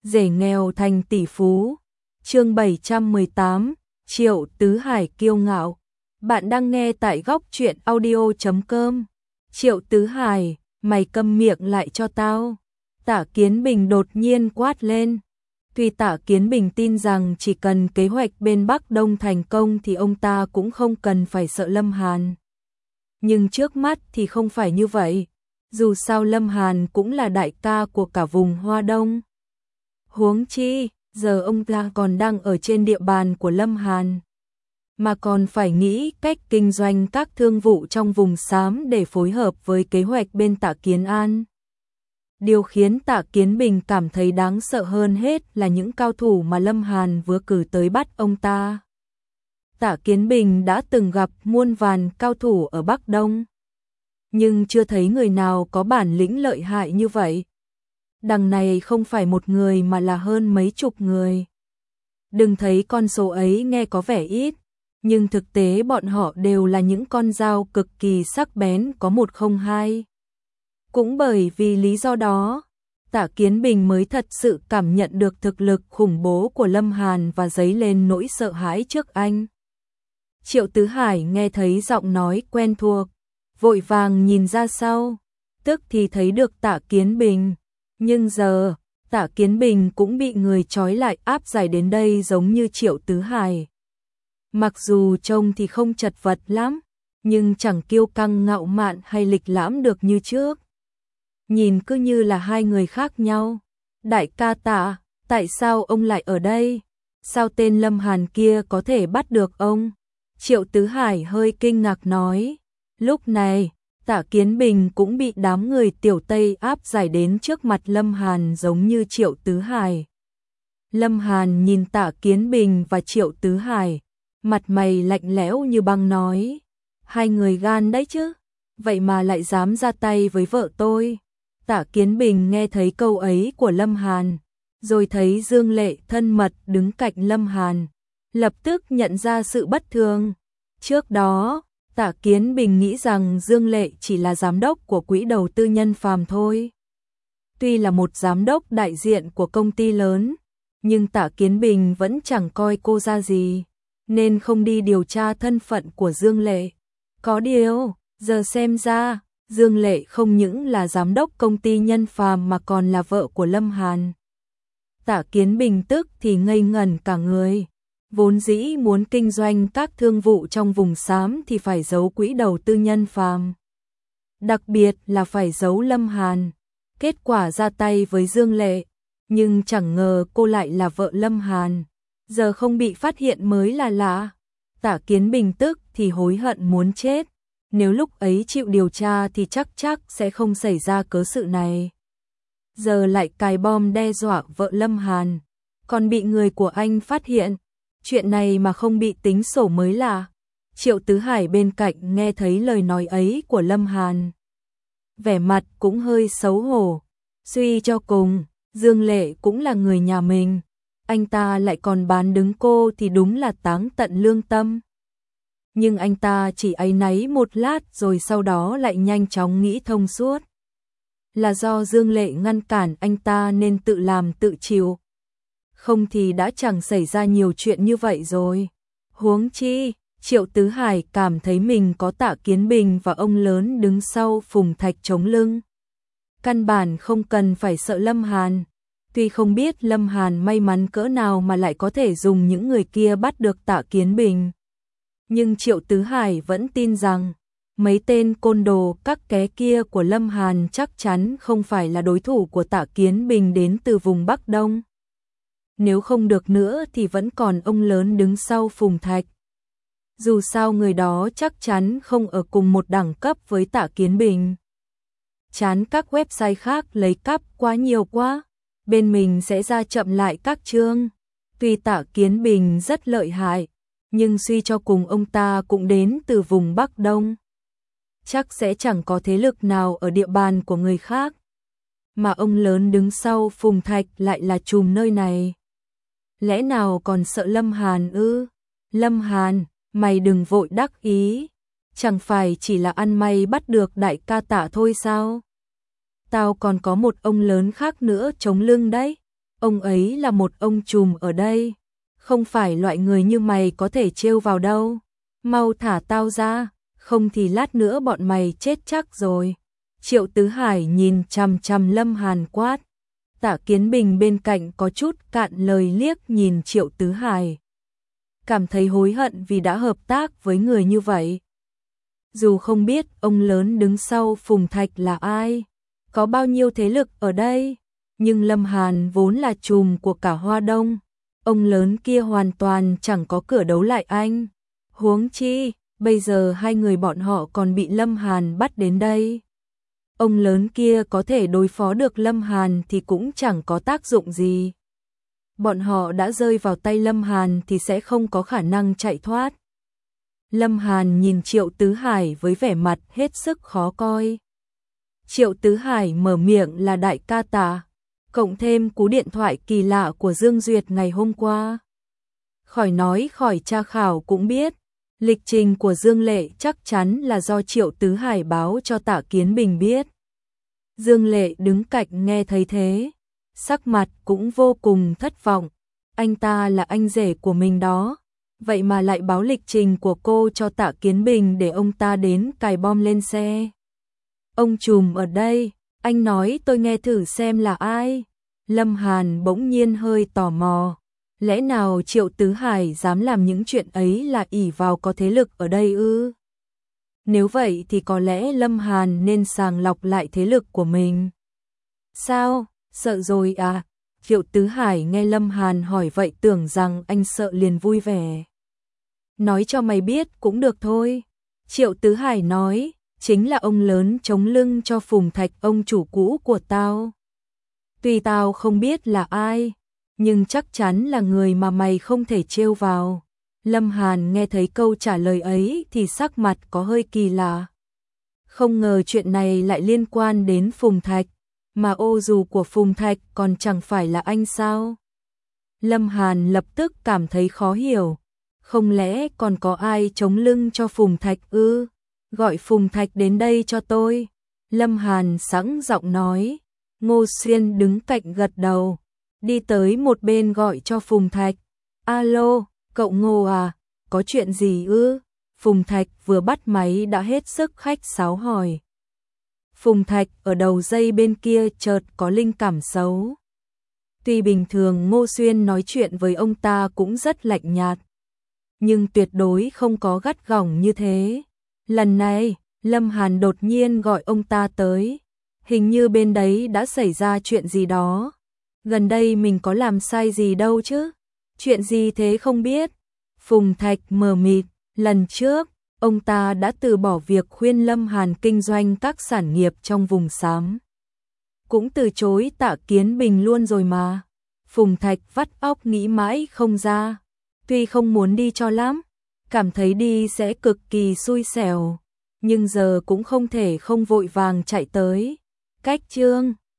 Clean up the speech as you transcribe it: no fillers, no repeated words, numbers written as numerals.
rể nghèo thành tỷ phú. Chương 718, Triệu Tứ Hải kiêu ngạo. Bạn đang nghe tại góc truyện audio.com. Triệu Tứ Hải, mày câm miệng lại cho tao. Tạ Kiến Bình đột nhiên quát lên. Tuy Tạ Kiến Bình tin rằng chỉ cần kế hoạch bên Bắc Đông thành công thì ông ta cũng không cần phải sợ Lâm Hàn. Nhưng trước mắt thì không phải như vậy. Dù sao Lâm Hàn cũng là đại ca của cả vùng Hoa Đông. Huống chi, giờ ông ta còn đang ở trên địa bàn của Lâm Hàn. Mà còn phải nghĩ cách kinh doanh các thương vụ trong vùng xám để phối hợp với kế hoạch bên Tạ Kiến An. Điều khiến Tạ Kiến Bình cảm thấy đáng sợ hơn hết là những cao thủ mà Lâm Hàn vừa cử tới bắt ông ta. Tạ Kiến Bình đã từng gặp muôn vàn cao thủ ở Bắc Đông, nhưng chưa thấy người nào có bản lĩnh lợi hại như vậy. Đằng này không phải một người mà là hơn mấy chục người. Đừng thấy con số ấy nghe có vẻ ít, nhưng thực tế bọn họ đều là những con dao cực kỳ sắc bén có 102. Cũng bởi vì lý do đó, Tạ Kiến Bình mới thật sự cảm nhận được thực lực khủng bố của Lâm Hàn và dấy lên nỗi sợ hãi trước anh. Triệu Tứ Hải nghe thấy giọng nói quen thuộc, vội vàng nhìn ra sau, tức thì thấy được Tạ Kiến Bình. Nhưng giờ, Tạ Kiến Bình cũng bị người trói lại áp giải đến đây giống như Triệu Tứ Hải. Mặc dù trông thì không chật vật lắm, nhưng chẳng kiêu căng ngạo mạn hay lịch lãm được như trước. Nhìn cứ như là hai người khác nhau. Đại ca Tạ, tại sao ông lại ở đây? Sao tên Lâm Hàn kia có thể bắt được ông? Triệu Tứ Hải hơi kinh ngạc nói. Lúc này, Tạ Kiến Bình cũng bị đám người Tiểu Tây áp giải đến trước mặt Lâm Hàn giống như Triệu Tứ Hải. Lâm Hàn nhìn Tạ Kiến Bình và Triệu Tứ Hải, mặt mày lạnh lẽo như băng nói. Hai người gan đấy chứ, vậy mà lại dám ra tay với vợ tôi. Tạ Kiến Bình nghe thấy câu ấy của Lâm Hàn, rồi thấy Dương Lệ thân mật đứng cạnh Lâm Hàn, lập tức nhận ra sự bất thường. Trước đó, Tạ Kiến Bình nghĩ rằng Dương Lệ chỉ là giám đốc của quỹ đầu tư Nhân Phàm thôi. Tuy là một giám đốc đại diện của công ty lớn, nhưng Tạ Kiến Bình vẫn chẳng coi cô ra gì, nên không đi điều tra thân phận của Dương Lệ. Có điều, giờ xem ra, Dương Lệ không những là giám đốc công ty Nhân Phàm mà còn là vợ của Lâm Hàn. Tạ Kiến Bình tức thì ngây ngẩn cả người. Vốn dĩ muốn kinh doanh các thương vụ trong vùng xám thì phải giấu quỹ đầu tư Nhân Phàm. Đặc biệt là phải giấu Lâm Hàn. Kết quả ra tay với Dương Lệ, nhưng chẳng ngờ cô lại là vợ Lâm Hàn. Giờ không bị phát hiện mới là lạ. Tạ Kiến Bình tức thì hối hận muốn chết. Nếu lúc ấy chịu điều tra thì chắc sẽ không xảy ra cớ sự này. Giờ lại cài bom đe dọa vợ Lâm Hàn, còn bị người của anh phát hiện. Chuyện này mà không bị tính sổ mới lạ. Triệu Tứ Hải bên cạnh nghe thấy lời nói ấy của Lâm Hàn, vẻ mặt cũng hơi xấu hổ. Suy cho cùng, Dương Lệ cũng là người nhà mình, anh ta lại còn bán đứng cô thì đúng là táng tận lương tâm. Nhưng anh ta chỉ áy náy một lát rồi sau đó lại nhanh chóng nghĩ thông suốt. Là do Dương Lệ ngăn cản anh ta nên tự làm tự chịu. Không thì đã chẳng xảy ra nhiều chuyện như vậy rồi. Huống chi, Triệu Tứ Hải cảm thấy mình có Tạ Kiến Bình và ông lớn đứng sau Phùng Thạch chống lưng. Căn bản không cần phải sợ Lâm Hàn. Tuy không biết Lâm Hàn may mắn cỡ nào mà lại có thể dùng những người kia bắt được Tạ Kiến Bình. Nhưng Triệu Tứ Hải vẫn tin rằng mấy tên côn đồ các ké kia của Lâm Hàn chắc chắn không phải là đối thủ của Tạ Kiến Bình đến từ vùng Bắc Đông. Nếu không được nữa thì vẫn còn ông lớn đứng sau Phùng Thạch. Dù sao người đó chắc chắn không ở cùng một đẳng cấp với Tạ Kiến Bình. Chán các website khác lấy cắp quá nhiều quá, bên mình sẽ ra chậm lại các chương. Tuy Tạ Kiến Bình rất lợi hại, nhưng suy cho cùng ông ta cũng đến từ vùng Bắc Đông. Chắc sẽ chẳng có thế lực nào ở địa bàn của người khác. Mà ông lớn đứng sau Phùng Thạch lại là trùm nơi này. Lẽ nào còn sợ Lâm Hàn ư? Lâm Hàn, mày đừng vội đắc ý. Chẳng phải chỉ là ăn may bắt được đại ca Tạ thôi sao? Tao còn có một ông lớn khác nữa chống lưng đấy. Ông ấy là một ông trùm ở đây, không phải loại người như mày có thể trêu vào đâu. Mau thả tao ra, không thì lát nữa bọn mày chết chắc rồi. Triệu Tứ Hải nhìn chằm chằm Lâm Hàn quát. Tạ Kiến Bình bên cạnh có chút cạn lời liếc nhìn Triệu Tứ Hải. Cảm thấy hối hận vì đã hợp tác với người như vậy. Dù không biết ông lớn đứng sau Phùng Thạch là ai, có bao nhiêu thế lực ở đây, nhưng Lâm Hàn vốn là trùm của cả Hoa Đông. Ông lớn kia hoàn toàn chẳng có cửa đấu lại anh. Huống chi, bây giờ hai người bọn họ còn bị Lâm Hàn bắt đến đây. Ông lớn kia có thể đối phó được Lâm Hàn thì cũng chẳng có tác dụng gì. Bọn họ đã rơi vào tay Lâm Hàn thì sẽ không có khả năng chạy thoát. Lâm Hàn nhìn Triệu Tứ Hải với vẻ mặt hết sức khó coi. Triệu Tứ Hải mở miệng là đại ca Tạ, cộng thêm cú điện thoại kỳ lạ của Dương Duyệt ngày hôm qua. Khỏi nói khỏi tra khảo cũng biết, lịch trình của Dương Lệ chắc chắn là do Triệu Tứ Hải báo cho Tạ Kiến Bình biết. Dương Lệ đứng cạnh nghe thấy thế, sắc mặt cũng vô cùng thất vọng. Anh ta là anh rể của mình đó, vậy mà lại báo lịch trình của cô cho Tạ Kiến Bình để ông ta đến cài bom lên xe. Ông trùm ở đây, anh nói tôi nghe thử xem là ai. Lâm Hàn bỗng nhiên hơi tò mò. Lẽ nào Triệu Tứ Hải dám làm những chuyện ấy là ỷ vào có thế lực ở đây ư? Nếu vậy thì có lẽ Lâm Hàn nên sàng lọc lại thế lực của mình. Sao, sợ rồi à? Triệu Tứ Hải nghe Lâm Hàn hỏi vậy tưởng rằng anh sợ liền vui vẻ. Nói cho mày biết cũng được thôi. Triệu Tứ Hải nói, chính là ông lớn chống lưng cho Phùng Thạch, ông chủ cũ của tao. Tuy tao không biết là ai, nhưng chắc chắn là người mà mày không thể trêu vào. Lâm Hàn nghe thấy câu trả lời ấy thì sắc mặt có hơi kỳ lạ. Không ngờ chuyện này lại liên quan đến Phùng Thạch, mà ô dù của Phùng Thạch còn chẳng phải là anh sao? Lâm Hàn lập tức cảm thấy khó hiểu. Không lẽ còn có ai chống lưng cho Phùng Thạch ư? Gọi Phùng Thạch đến đây cho tôi. Lâm Hàn sẵn giọng nói. Ngô Xuyên đứng cạnh gật đầu, đi tới một bên gọi cho Phùng Thạch. Alo, cậu Ngô à, có chuyện gì ư? Phùng Thạch vừa bắt máy đã hết sức khách sáo hỏi. Phùng Thạch ở đầu dây bên kia chợt có linh cảm xấu. Tuy bình thường Ngô Xuyên nói chuyện với ông ta cũng rất lạnh nhạt, nhưng tuyệt đối không có gắt gỏng như thế. Lần này, Lâm Hàn đột nhiên gọi ông ta tới. Hình như bên đấy đã xảy ra chuyện gì đó. Gần đây mình có làm sai gì đâu chứ? Chuyện gì thế không biết? Phùng Thạch mờ mịt, lần trước, ông ta đã từ bỏ việc khuyên Lâm Hàn kinh doanh các sản nghiệp trong vùng xám. Cũng từ chối Tạ Kiến Bình luôn rồi mà. Phùng Thạch vắt óc nghĩ mãi không ra. Tuy không muốn đi cho lắm, cảm thấy đi sẽ cực kỳ xui xẻo, nhưng giờ cũng không thể không vội vàng chạy tới. Cách chương